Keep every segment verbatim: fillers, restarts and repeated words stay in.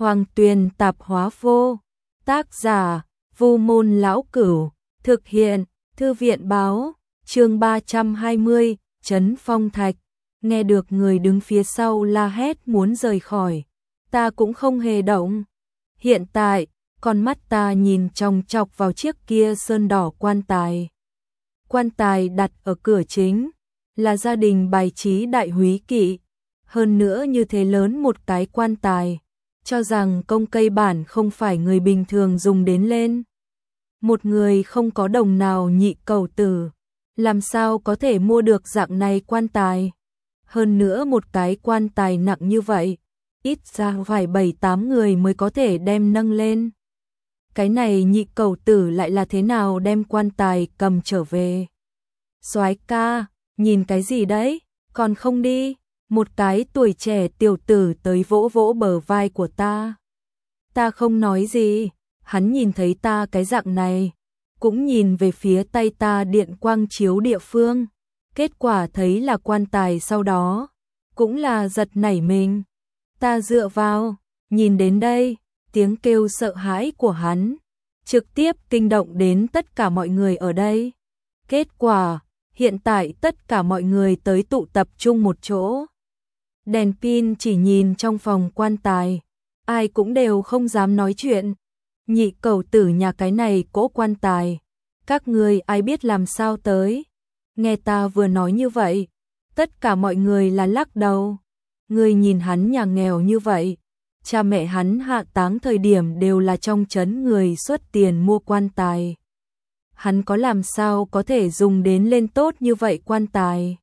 Hoàng Tuyền tạp hóa vô. Tác giả, Vu Môn Lão Cửu. Thực hiện, Thư viện báo. Chương ba trăm hai mươi, Trấn Phong Thạch. Nghe được người đứng phía sau la hét muốn rời khỏi. Ta cũng không hề động. Hiện tại, con mắt ta nhìn chòng chọc vào chiếc kia sơn đỏ quan tài. Quan tài đặt ở cửa chính, là gia đình bài trí đại húy kỵ. Hơn nữa như thế lớn một cái quan tài, cho rằng công cây bản không phải người bình thường dùng đến lên. Một người không có đồng nào nhị cầu tử, làm sao có thể mua được dạng này quan tài. Hơn nữa một cái quan tài nặng như vậy, ít ra phải bảy tám người mới có thể đem nâng lên. Cái này nhị cầu tử lại là thế nào đem quan tài cầm trở về? Soái ca, nhìn cái gì đấy, còn không đi? Một cái tuổi trẻ tiểu tử tới vỗ vỗ bờ vai của ta. Ta không nói gì, hắn nhìn thấy ta cái dạng này, cũng nhìn về phía tay ta điện quang chiếu địa phương. Kết quả thấy là quan tài, sau đó cũng là giật nảy mình. Ta dựa vào, nhìn đến đây, tiếng kêu sợ hãi của hắn trực tiếp kinh động đến tất cả mọi người ở đây. Kết quả, hiện tại tất cả mọi người tới tụ tập trung một chỗ. Đèn pin chỉ nhìn trong phòng quan tài, ai cũng đều không dám nói chuyện. Nhị cầu tử nhà cái này cỗ quan tài, các người ai biết làm sao tới? Nghe ta vừa nói như vậy, tất cả mọi người là lắc đầu. Người nhìn hắn nhà nghèo như vậy, cha mẹ hắn hạ táng thời điểm đều là trong trấn người xuất tiền mua quan tài. Hắn có làm sao có thể dùng đến lên tốt như vậy quan tài?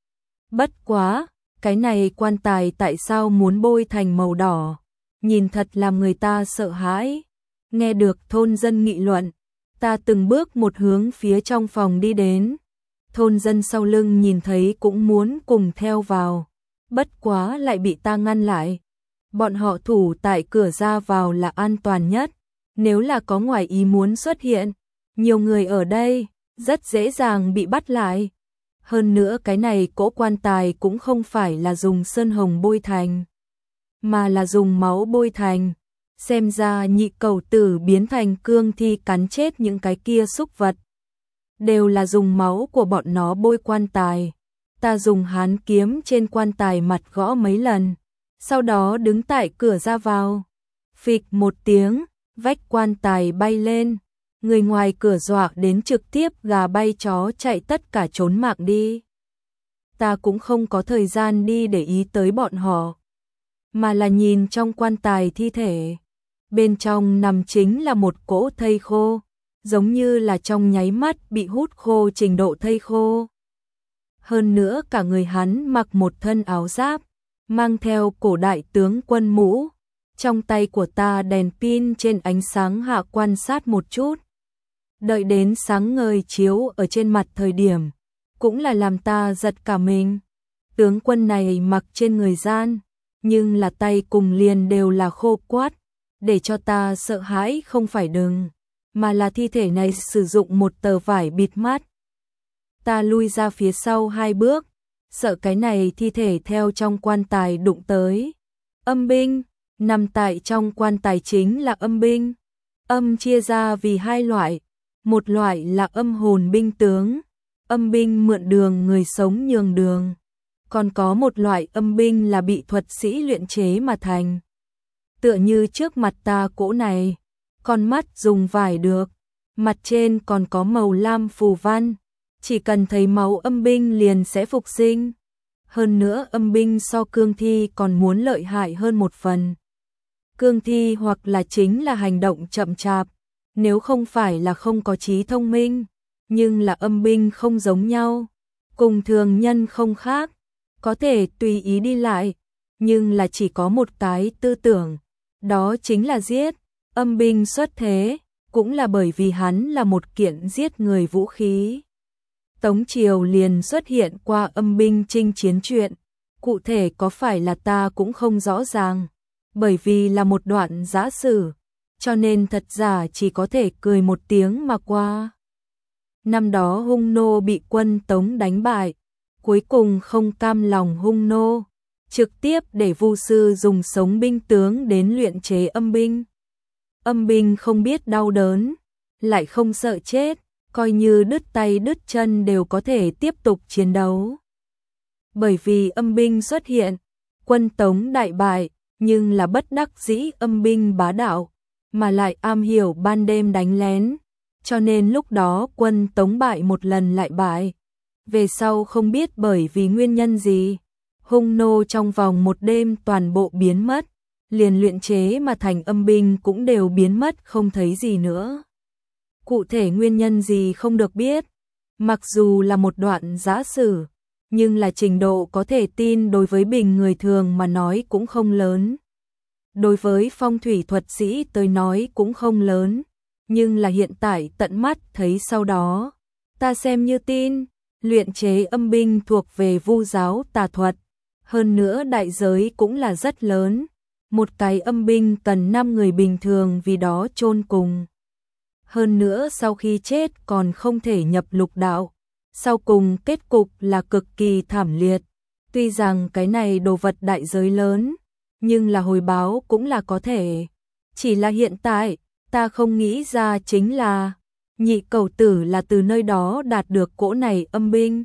Bất quá, cái này quan tài tại sao muốn bôi thành màu đỏ? Nhìn thật làm người ta sợ hãi. Nghe được thôn dân nghị luận, ta từng bước một hướng phía trong phòng đi đến. Thôn dân sau lưng nhìn thấy cũng muốn cùng theo vào, bất quá lại bị ta ngăn lại. Bọn họ thủ tại cửa ra vào là an toàn nhất, nếu là có ngoài ý muốn xuất hiện, nhiều người ở đây, rất dễ dàng bị bắt lại. Hơn nữa cái này cỗ quan tài cũng không phải là dùng sơn hồng bôi thành, mà là dùng máu bôi thành. Xem ra nhị cầu tử biến thành cương thi cắn chết những cái kia súc vật, đều là dùng máu của bọn nó bôi quan tài. Ta dùng hán kiếm trên quan tài mặt gõ mấy lần, sau đó đứng tại cửa ra vào. Phịch một tiếng, vách quan tài bay lên. Người ngoài cửa dọa đến trực tiếp gà bay chó chạy tất cả trốn mạng đi. Ta cũng không có thời gian đi để ý tới bọn họ, mà là nhìn trong quan tài thi thể. Bên trong nằm chính là một cỗ thây khô, giống như là trong nháy mắt bị hút khô trình độ thây khô. Hơn nữa cả người hắn mặc một thân áo giáp, mang theo cổ đại tướng quân mũ. Trong tay của ta đèn pin trên ánh sáng hạ quan sát một chút. Đợi đến sáng ngời chiếu ở trên mặt thời điểm, cũng là làm ta giật cả mình. Tướng quân này mặc trên người gian, nhưng là tay cùng liền đều là khô quắt, để cho ta sợ hãi không phải đừng, mà là thi thể này sử dụng một tờ vải bịt mắt. Ta lui ra phía sau hai bước, sợ cái này thi thể theo trong quan tài đụng tới. Âm binh, nằm tại trong quan tài chính là âm binh. Âm chia ra vì hai loại, một loại là âm hồn binh tướng, âm binh mượn đường người sống nhường đường. Còn có một loại âm binh là bị thuật sĩ luyện chế mà thành. Tựa như trước mặt ta cỗ này, con mắt dùng vải được, mặt trên còn có màu lam phù văn, chỉ cần thấy máu âm binh liền sẽ phục sinh. Hơn nữa âm binh so cương thi còn muốn lợi hại hơn một phần. Cương thi hoặc là chính là hành động chậm chạp, nếu không phải là không có trí thông minh, nhưng là âm binh không giống nhau, cùng thường nhân không khác, có thể tùy ý đi lại, nhưng là chỉ có một cái tư tưởng, đó chính là giết. Âm binh xuất thế, cũng là bởi vì hắn là một kiện giết người vũ khí. Tống triều liền xuất hiện qua âm binh chinh chiến chuyện, cụ thể có phải là ta cũng không rõ ràng, bởi vì là một đoạn giả sử, cho nên thật giả chỉ có thể cười một tiếng mà qua. Năm đó Hung nô bị quân Tống đánh bại, cuối cùng không cam lòng Hung nô, trực tiếp để Vu sư dùng sống binh tướng đến luyện chế âm binh. Âm binh không biết đau đớn, lại không sợ chết, coi như đứt tay đứt chân đều có thể tiếp tục chiến đấu. Bởi vì âm binh xuất hiện, quân Tống đại bại, nhưng là bất đắc dĩ âm binh bá đạo, mà lại am hiểu ban đêm đánh lén, cho nên lúc đó quân Tống bại một lần lại bại. Về sau không biết bởi vì nguyên nhân gì, hung nô trong vòng một đêm toàn bộ biến mất, liền luyện chế mà thành âm binh cũng đều biến mất không thấy gì nữa. Cụ thể nguyên nhân gì không được biết, mặc dù là một đoạn giả sử, nhưng là trình độ có thể tin đối với bình người thường mà nói cũng không lớn. Đối với phong thủy thuật sĩ tới nói cũng không lớn, nhưng là hiện tại tận mắt thấy sau đó, ta xem như tin, luyện chế âm binh thuộc về Vu giáo tà thuật, hơn nữa đại giới cũng là rất lớn, một cái âm binh cần năm người bình thường vì đó chôn cùng. Hơn nữa sau khi chết còn không thể nhập lục đạo, sau cùng kết cục là cực kỳ thảm liệt. Tuy rằng cái này đồ vật đại giới lớn, nhưng là hồi báo cũng là có thể. Chỉ là hiện tại, ta không nghĩ ra chính là Nhị Cẩu Tử là từ nơi đó đạt được cỗ này âm binh.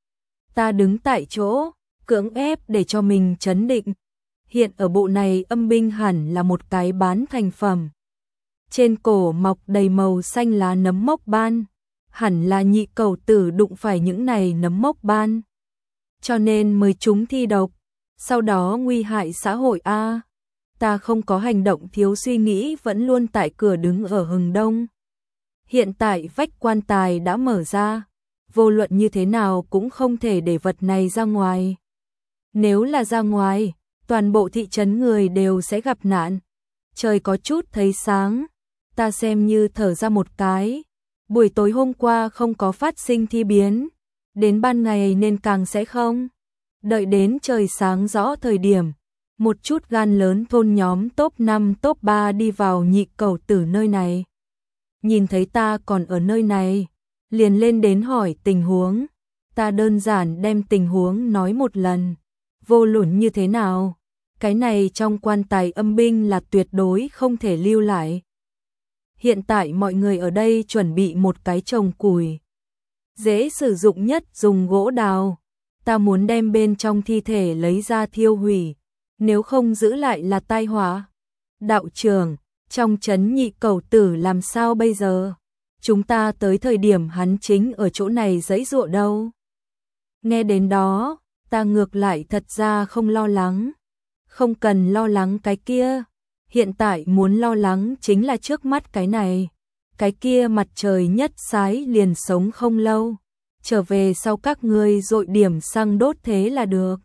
Ta đứng tại chỗ, cưỡng ép để cho mình trấn định. Hiện ở bộ này âm binh hẳn là một cái bán thành phẩm. Trên cổ mọc đầy màu xanh lá nấm mốc ban, hẳn là Nhị Cẩu Tử đụng phải những này nấm mốc ban, cho nên mới chúng thi độc, sau đó nguy hại xã hội a. Ta không có hành động thiếu suy nghĩ vẫn luôn tại cửa đứng ở hừng đông. Hiện tại vách quan tài đã mở ra, vô luận như thế nào cũng không thể để vật này ra ngoài. Nếu là ra ngoài, toàn bộ thị trấn người đều sẽ gặp nạn. Trời có chút thấy sáng, ta xem như thở ra một cái. Buổi tối hôm qua không có phát sinh thi biến, đến ban ngày nên càng sẽ không. Đợi đến trời sáng rõ thời điểm, một chút gan lớn thôn nhóm top năm top ba đi vào Nhị Cẩu Tử nơi này. Nhìn thấy ta còn ở nơi này, liền lên đến hỏi tình huống. Ta đơn giản đem tình huống nói một lần. Vô luận như thế nào, cái này trong quan tài âm binh là tuyệt đối không thể lưu lại. Hiện tại mọi người ở đây chuẩn bị một cái chồng củi. Dễ sử dụng nhất dùng gỗ đào. Ta muốn đem bên trong thi thể lấy ra thiêu hủy, nếu không giữ lại là tai họa. Đạo trưởng, trong trấn Nhị Cẩu Tử làm sao bây giờ? Chúng ta tới thời điểm hắn chính ở chỗ này giãy giụa đâu. Nghe đến đó, ta ngược lại thật ra không lo lắng. Không cần lo lắng cái kia. Hiện tại muốn lo lắng chính là trước mắt cái này. Cái kia mặt trời nhất sái liền sống không lâu. Trở về sau các ngươi dội điểm xăng đốt thế là được.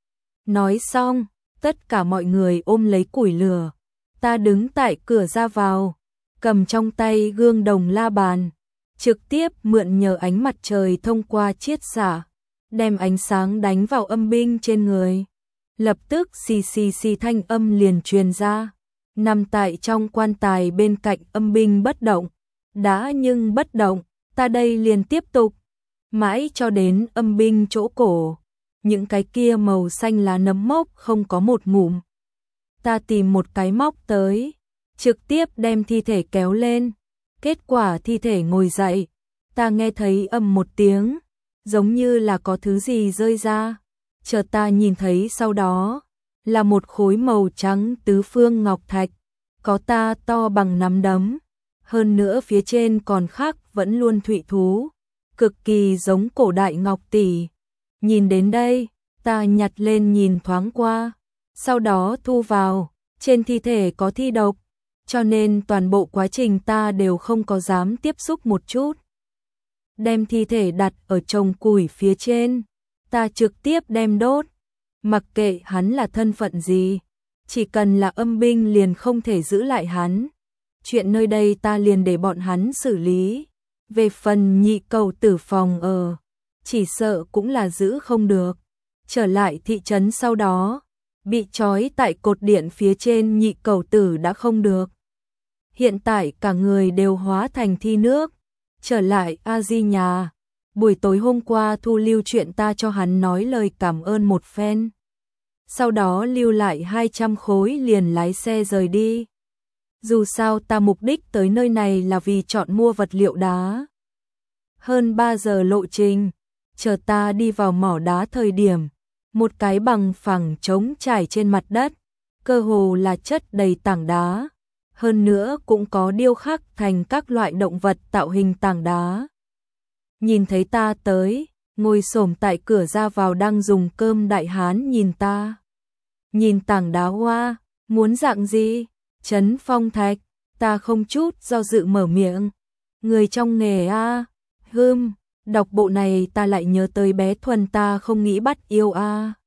Nói xong, tất cả mọi người ôm lấy củi lửa. Ta đứng tại cửa ra vào, cầm trong tay gương đồng la bàn, trực tiếp mượn nhờ ánh mặt trời thông qua chiết xạ, đem ánh sáng đánh vào âm binh trên người. Lập tức xì xì xì thanh âm liền truyền ra, nằm tại trong quan tài bên cạnh âm binh bất động, đã nhưng bất động, ta đây liền tiếp tục, mãi cho đến âm binh chỗ cổ, những cái kia màu xanh lá nấm mốc không có một ngụm. Ta tìm một cái móc tới, trực tiếp đem thi thể kéo lên, kết quả thi thể ngồi dậy, ta nghe thấy ầm một tiếng, giống như là có thứ gì rơi ra, chợt ta nhìn thấy sau đó, là một khối màu trắng tứ phương ngọc thạch, có ta to bằng nắm đấm, hơn nữa phía trên còn khắc vẫn luôn thụy thú, cực kỳ giống cổ đại ngọc tỷ. Nhìn đến đây, ta nhặt lên nhìn thoáng qua, sau đó thu vào, trên thi thể có thi độc, cho nên toàn bộ quá trình ta đều không có dám tiếp xúc một chút. Đem thi thể đặt ở chồng củi phía trên, ta trực tiếp đem đốt, mặc kệ hắn là thân phận gì, chỉ cần là âm binh liền không thể giữ lại hắn. Chuyện nơi đây ta liền để bọn hắn xử lý. Về phần Nhị Cẩu Tử phòng ở, chỉ sợ cũng là giữ không được. Trở lại thị trấn sau đó, bị trói tại cột điện phía trên Nhị Cẩu Tử đã không được. Hiện tại cả người đều hóa thành thi nước. Trở lại A Di nhà, buổi tối hôm qua thu lưu chuyện ta cho hắn nói lời cảm ơn một phen. sau đó lưu lại hai trăm khối liền lái xe rời đi. Dù sao ta mục đích tới nơi này là vì chọn mua vật liệu đá. Hơn ba giờ lộ trình, chờ ta đi vào mỏ đá thời điểm, một cái bằng phẳng trống trải trên mặt đất, cơ hồ là chất đầy tảng đá, hơn nữa cũng có điêu khắc thành các loại động vật tạo hình tảng đá. Nhìn thấy ta tới, ngồi xổm tại cửa ra vào đang dùng cơm đại hán nhìn ta. Nhìn tảng đá hoa, muốn dạng gì? Trấn Phong Thạch, ta không chút do dự mở miệng. Người trong nghề a, hưm, đọc bộ này ta lại nhớ tới bé Thuần ta không nghĩ bắt yêu a.